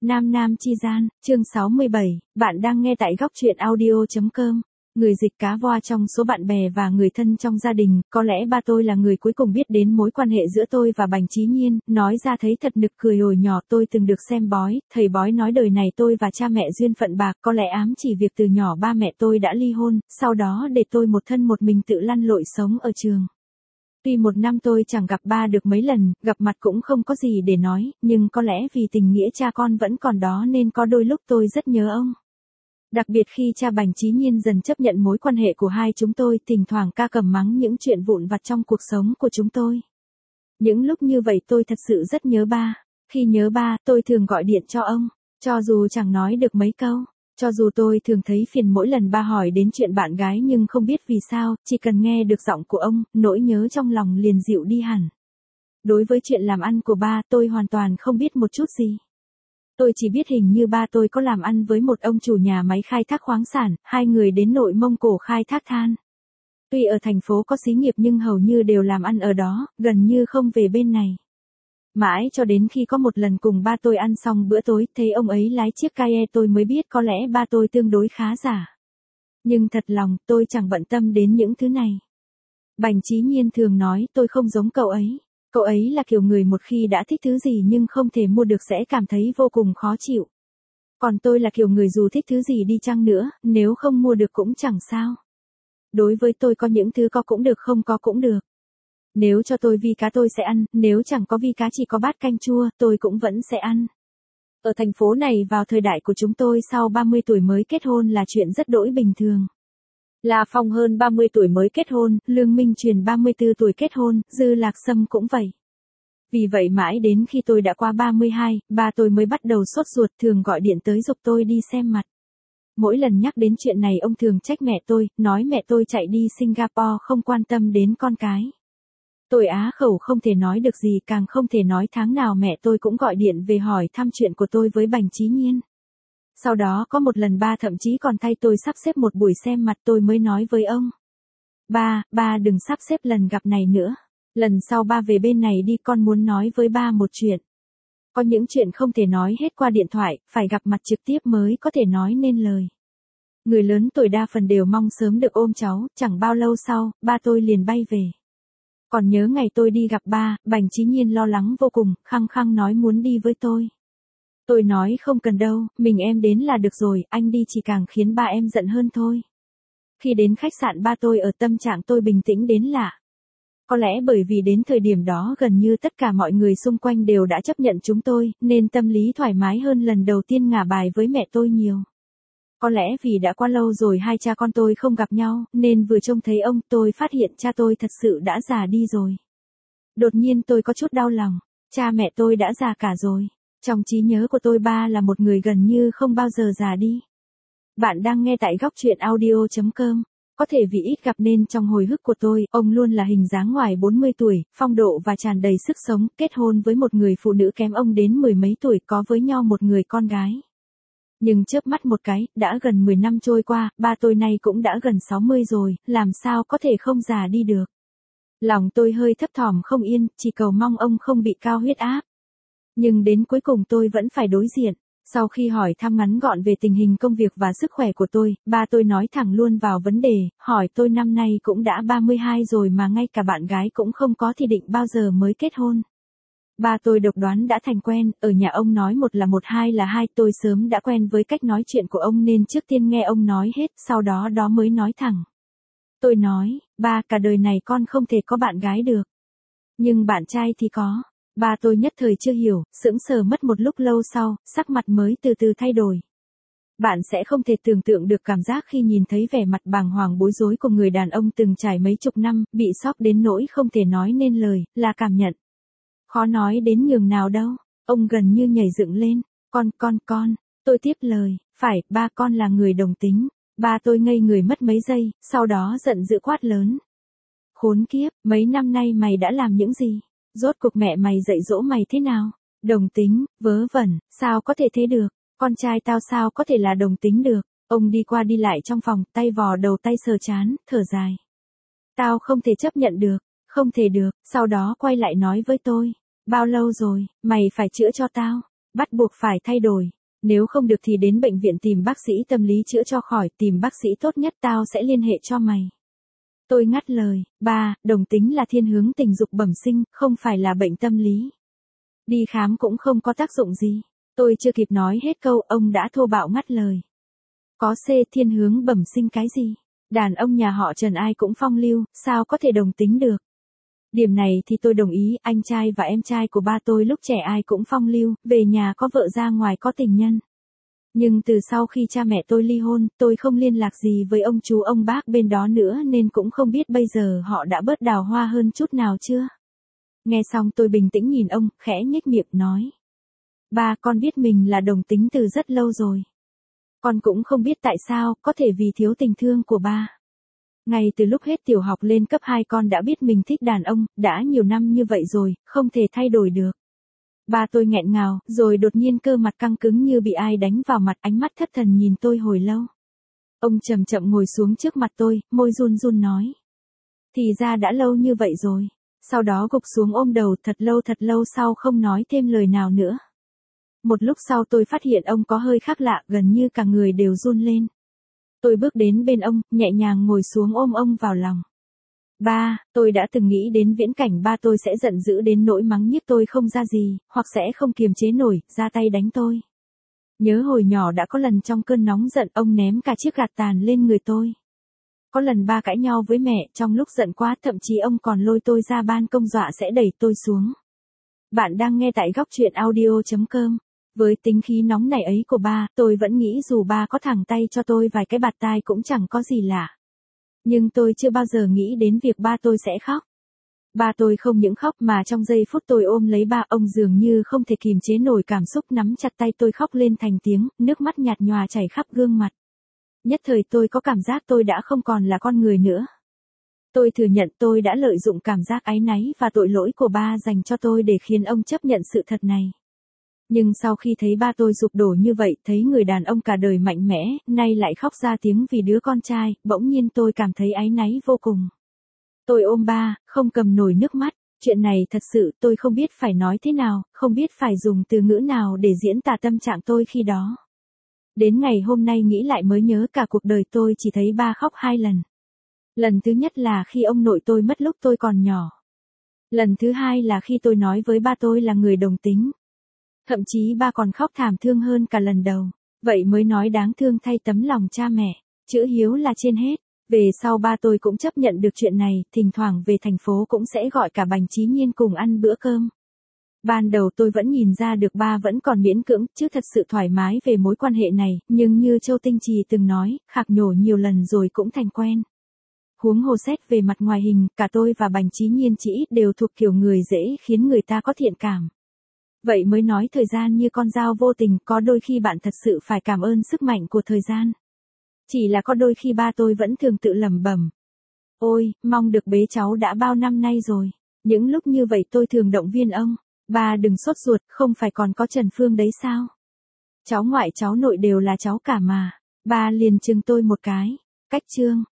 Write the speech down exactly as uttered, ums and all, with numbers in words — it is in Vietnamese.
Nam Nam Chi Gian, chương sáu mươi bảy, bạn đang nghe tại góc truyện audio.com. Người dịch cá voa trong số bạn bè và người thân trong gia đình, có lẽ ba tôi là người cuối cùng biết đến mối quan hệ giữa tôi và Bành Chí Nhiên, nói ra thấy thật nực cười. Hồi nhỏ tôi từng được xem bói, thầy bói nói đời này tôi và cha mẹ duyên phận bạc, có lẽ ám chỉ việc từ nhỏ ba mẹ tôi đã ly hôn, sau đó để tôi một thân một mình tự lăn lội sống ở trường. Tuy một năm tôi chẳng gặp ba được mấy lần, gặp mặt cũng không có gì để nói, nhưng có lẽ vì tình nghĩa cha con vẫn còn đó nên có đôi lúc tôi rất nhớ ông. Đặc biệt khi cha Bành Chí Nhiên dần chấp nhận mối quan hệ của hai chúng tôi, thỉnh thoảng ca cầm mắng những chuyện vụn vặt trong cuộc sống của chúng tôi. Những lúc như vậy tôi thật sự rất nhớ ba. Khi nhớ ba, tôi thường gọi điện cho ông, cho dù chẳng nói được mấy câu. Cho dù tôi thường thấy phiền mỗi lần ba hỏi đến chuyện bạn gái, nhưng không biết vì sao, chỉ cần nghe được giọng của ông, nỗi nhớ trong lòng liền dịu đi hẳn. Đối với chuyện làm ăn của ba, tôi hoàn toàn không biết một chút gì. Tôi chỉ biết hình như ba tôi có làm ăn với một ông chủ nhà máy khai thác khoáng sản, hai người đến nội Mông Cổ khai thác than. Tuy ở thành phố có xí nghiệp nhưng hầu như đều làm ăn ở đó, gần như không về bên này. Mãi cho đến khi có một lần cùng ba tôi ăn xong bữa tối, thấy ông ấy lái chiếc Cayenne, tôi mới biết có lẽ ba tôi tương đối khá giả. Nhưng thật lòng, tôi chẳng bận tâm đến những thứ này. Bành Chí Nhiên thường nói tôi không giống cậu ấy. Cậu ấy là kiểu người một khi đã thích thứ gì nhưng không thể mua được sẽ cảm thấy vô cùng khó chịu. Còn tôi là kiểu người dù thích thứ gì đi chăng nữa, nếu không mua được cũng chẳng sao. Đối với tôi có những thứ có cũng được, không có cũng được. Nếu cho tôi vi cá tôi sẽ ăn, nếu chẳng có vi cá chỉ có bát canh chua, tôi cũng vẫn sẽ ăn. Ở thành phố này vào thời đại của chúng tôi, sau ba mươi tuổi mới kết hôn là chuyện rất đỗi bình thường. La Phong hơn ba mươi tuổi mới kết hôn, Lương Minh Truyền ba mươi tư tuổi kết hôn, Dư Lạc Sâm cũng vậy. Vì vậy mãi đến khi tôi đã qua ba mươi hai, ba tôi mới bắt đầu sốt ruột, thường gọi điện tới giục tôi đi xem mặt. Mỗi lần nhắc đến chuyện này ông thường trách mẹ tôi, nói mẹ tôi chạy đi Singapore không quan tâm đến con cái. Tôi á khẩu không thể nói được gì, càng không thể nói tháng nào mẹ tôi cũng gọi điện về hỏi thăm chuyện của tôi với Bành Chí Nhiên. Sau đó có một lần ba thậm chí còn thay tôi sắp xếp một buổi xem mặt, tôi mới nói với ông. Ba, ba đừng sắp xếp lần gặp này nữa. Lần sau ba về bên này đi, con muốn nói với ba một chuyện. Có những chuyện không thể nói hết qua điện thoại, phải gặp mặt trực tiếp mới có thể nói nên lời. Người lớn tuổi đa phần đều mong sớm được ôm cháu, chẳng bao lâu sau, ba tôi liền bay về. Còn nhớ ngày tôi đi gặp ba, Bành Chí Nhiên lo lắng vô cùng, khăng khăng nói muốn đi với tôi. Tôi nói không cần đâu, mình em đến là được rồi, anh đi chỉ càng khiến ba em giận hơn thôi. Khi đến khách sạn ba tôi ở, tâm trạng tôi bình tĩnh đến lạ. Có lẽ bởi vì đến thời điểm đó gần như tất cả mọi người xung quanh đều đã chấp nhận chúng tôi, nên tâm lý thoải mái hơn lần đầu tiên ngả bài với mẹ tôi nhiều. Có lẽ vì đã qua lâu rồi hai cha con tôi không gặp nhau, nên vừa trông thấy ông tôi phát hiện cha tôi thật sự đã già đi rồi. Đột nhiên tôi có chút đau lòng, cha mẹ tôi đã già cả rồi. Trong trí nhớ của tôi ba là một người gần như không bao giờ già đi. Bạn đang nghe tại góc truyện audio.com. Có thể vì ít gặp nên trong hồi ức của tôi, ông luôn là hình dáng ngoài bốn mươi tuổi, phong độ và tràn đầy sức sống, kết hôn với một người phụ nữ kém ông đến mười mấy tuổi, có với nhau một người con gái. Nhưng chớp mắt một cái, đã gần mười năm trôi qua, ba tôi nay cũng đã gần sáu mươi rồi, làm sao có thể không già đi được. Lòng tôi hơi thấp thỏm không yên, chỉ cầu mong ông không bị cao huyết áp. Nhưng đến cuối cùng tôi vẫn phải đối diện. Sau khi hỏi thăm ngắn gọn về tình hình công việc và sức khỏe của tôi, ba tôi nói thẳng luôn vào vấn đề, hỏi tôi năm nay cũng đã ba mươi hai rồi mà ngay cả bạn gái cũng không có thì định bao giờ mới kết hôn. Ba tôi độc đoán đã thành quen, ở nhà ông nói một là một, hai là hai, tôi sớm đã quen với cách nói chuyện của ông nên trước tiên nghe ông nói hết, sau đó đó mới nói thẳng. Tôi nói, ba, cả đời này con không thể có bạn gái được. Nhưng bạn trai thì có. Ba tôi nhất thời chưa hiểu, sững sờ mất một lúc lâu sau, sắc mặt mới từ từ thay đổi. Bạn sẽ không thể tưởng tượng được cảm giác khi nhìn thấy vẻ mặt bàng hoàng bối rối của người đàn ông từng trải mấy chục năm, bị sốc đến nỗi không thể nói nên lời, là cảm nhận. Khó nói đến nhường nào đâu, ông gần như nhảy dựng lên, con, con, con, tôi tiếp lời, phải, ba con là người đồng tính. Ba tôi ngây người mất mấy giây, sau đó giận dữ quát lớn. Khốn kiếp, mấy năm nay mày đã làm những gì? Rốt cuộc mẹ mày dạy dỗ mày thế nào? Đồng tính, vớ vẩn, sao có thể thế được? Con trai tao sao có thể là đồng tính được? Ông đi qua đi lại trong phòng, tay vò đầu tay sờ chán, thở dài. Tao không thể chấp nhận được, không thể được, sau đó quay lại nói với tôi. Bao lâu rồi, mày phải chữa cho tao. Bắt buộc phải thay đổi. Nếu không được thì đến bệnh viện tìm bác sĩ tâm lý chữa cho khỏi, tìm bác sĩ tốt nhất tao sẽ liên hệ cho mày. Tôi ngắt lời, ba, đồng tính là thiên hướng tình dục bẩm sinh, không phải là bệnh tâm lý. Đi khám cũng không có tác dụng gì. Tôi chưa kịp nói hết câu, ông đã thô bạo ngắt lời. Có C, thiên hướng bẩm sinh cái gì? Đàn ông nhà họ Trần ai cũng phong lưu, sao có thể đồng tính được? Điểm này thì tôi đồng ý, anh trai và em trai của ba tôi lúc trẻ ai cũng phong lưu, về nhà có vợ ra ngoài có tình nhân. Nhưng từ sau khi cha mẹ tôi ly hôn, tôi không liên lạc gì với ông chú ông bác bên đó nữa nên cũng không biết bây giờ họ đã bớt đào hoa hơn chút nào chưa. Nghe xong tôi bình tĩnh nhìn ông, khẽ nhếch miệng nói. Ba, con biết mình là đồng tính từ rất lâu rồi. Con cũng không biết tại sao, có thể vì thiếu tình thương của ba. Ngay từ lúc hết tiểu học lên cấp hai con đã biết mình thích đàn ông, đã nhiều năm như vậy rồi, không thể thay đổi được. Ba tôi nghẹn ngào, rồi đột nhiên cơ mặt căng cứng như bị ai đánh vào mặt, ánh mắt thất thần nhìn tôi hồi lâu. Ông chậm chậm ngồi xuống trước mặt tôi, môi run run nói. Thì ra đã lâu như vậy rồi. Sau đó gục xuống ôm đầu thật lâu thật lâu sau không nói thêm lời nào nữa. Một lúc sau tôi phát hiện ông có hơi khác lạ, gần như cả người đều run lên. Tôi bước đến bên ông, nhẹ nhàng ngồi xuống ôm ông vào lòng. Ba, tôi đã từng nghĩ đến viễn cảnh ba tôi sẽ giận dữ đến nỗi mắng nhiếc tôi không ra gì, hoặc sẽ không kiềm chế nổi, ra tay đánh tôi. Nhớ hồi nhỏ đã có lần trong cơn nóng giận ông ném cả chiếc gạt tàn lên người tôi. Có lần ba cãi nhau với mẹ, trong lúc giận quá thậm chí ông còn lôi tôi ra ban công dọa sẽ đẩy tôi xuống. Bạn đang nghe tại góc truyện audio chấm com. Với tính khí nóng nảy ấy của ba, tôi vẫn nghĩ dù ba có thẳng tay cho tôi vài cái bạt tai cũng chẳng có gì lạ. Nhưng tôi chưa bao giờ nghĩ đến việc ba tôi sẽ khóc. Ba tôi không những khóc mà trong giây phút tôi ôm lấy ba, ông dường như không thể kìm chế nổi cảm xúc nắm chặt tay tôi khóc lên thành tiếng, nước mắt nhạt nhòa chảy khắp gương mặt. Nhất thời tôi có cảm giác tôi đã không còn là con người nữa. Tôi thừa nhận tôi đã lợi dụng cảm giác áy náy và tội lỗi của ba dành cho tôi để khiến ông chấp nhận sự thật này. Nhưng sau khi thấy ba tôi sụp đổ như vậy, thấy người đàn ông cả đời mạnh mẽ, nay lại khóc ra tiếng vì đứa con trai, bỗng nhiên tôi cảm thấy áy náy vô cùng. Tôi ôm ba, không cầm nổi nước mắt, chuyện này thật sự tôi không biết phải nói thế nào, không biết phải dùng từ ngữ nào để diễn tả tâm trạng tôi khi đó. Đến ngày hôm nay nghĩ lại mới nhớ cả cuộc đời tôi chỉ thấy ba khóc hai lần. Lần thứ nhất là khi ông nội tôi mất lúc tôi còn nhỏ. Lần thứ hai là khi tôi nói với ba tôi là người đồng tính. Thậm chí ba còn khóc thảm thương hơn cả lần đầu. Vậy mới nói đáng thương thay tấm lòng cha mẹ. Chữ hiếu là trên hết. Về sau ba tôi cũng chấp nhận được chuyện này, thỉnh thoảng về thành phố cũng sẽ gọi cả Bành Chí Nhiên cùng ăn bữa cơm. Ban đầu tôi vẫn nhìn ra được ba vẫn còn miễn cưỡng, chứ thật sự thoải mái về mối quan hệ này, nhưng như Châu Tinh Trì từng nói, khạc nhổ nhiều lần rồi cũng thành quen. Huống hồ xét về mặt ngoài hình, cả tôi và Bành Chí Nhiên chỉ ít đều thuộc kiểu người dễ khiến người ta có thiện cảm. Vậy mới nói thời gian như con dao vô tình, có đôi khi bạn thật sự phải cảm ơn sức mạnh của thời gian. Chỉ là có đôi khi ba tôi vẫn thường tự lẩm bẩm. Ôi, mong được bế cháu đã bao năm nay rồi. Những lúc như vậy tôi thường động viên ông. Ba đừng sốt ruột, không phải còn có Trần Phương đấy sao? Cháu ngoại cháu nội đều là cháu cả mà. Ba liền chừng tôi một cái. Cách chương.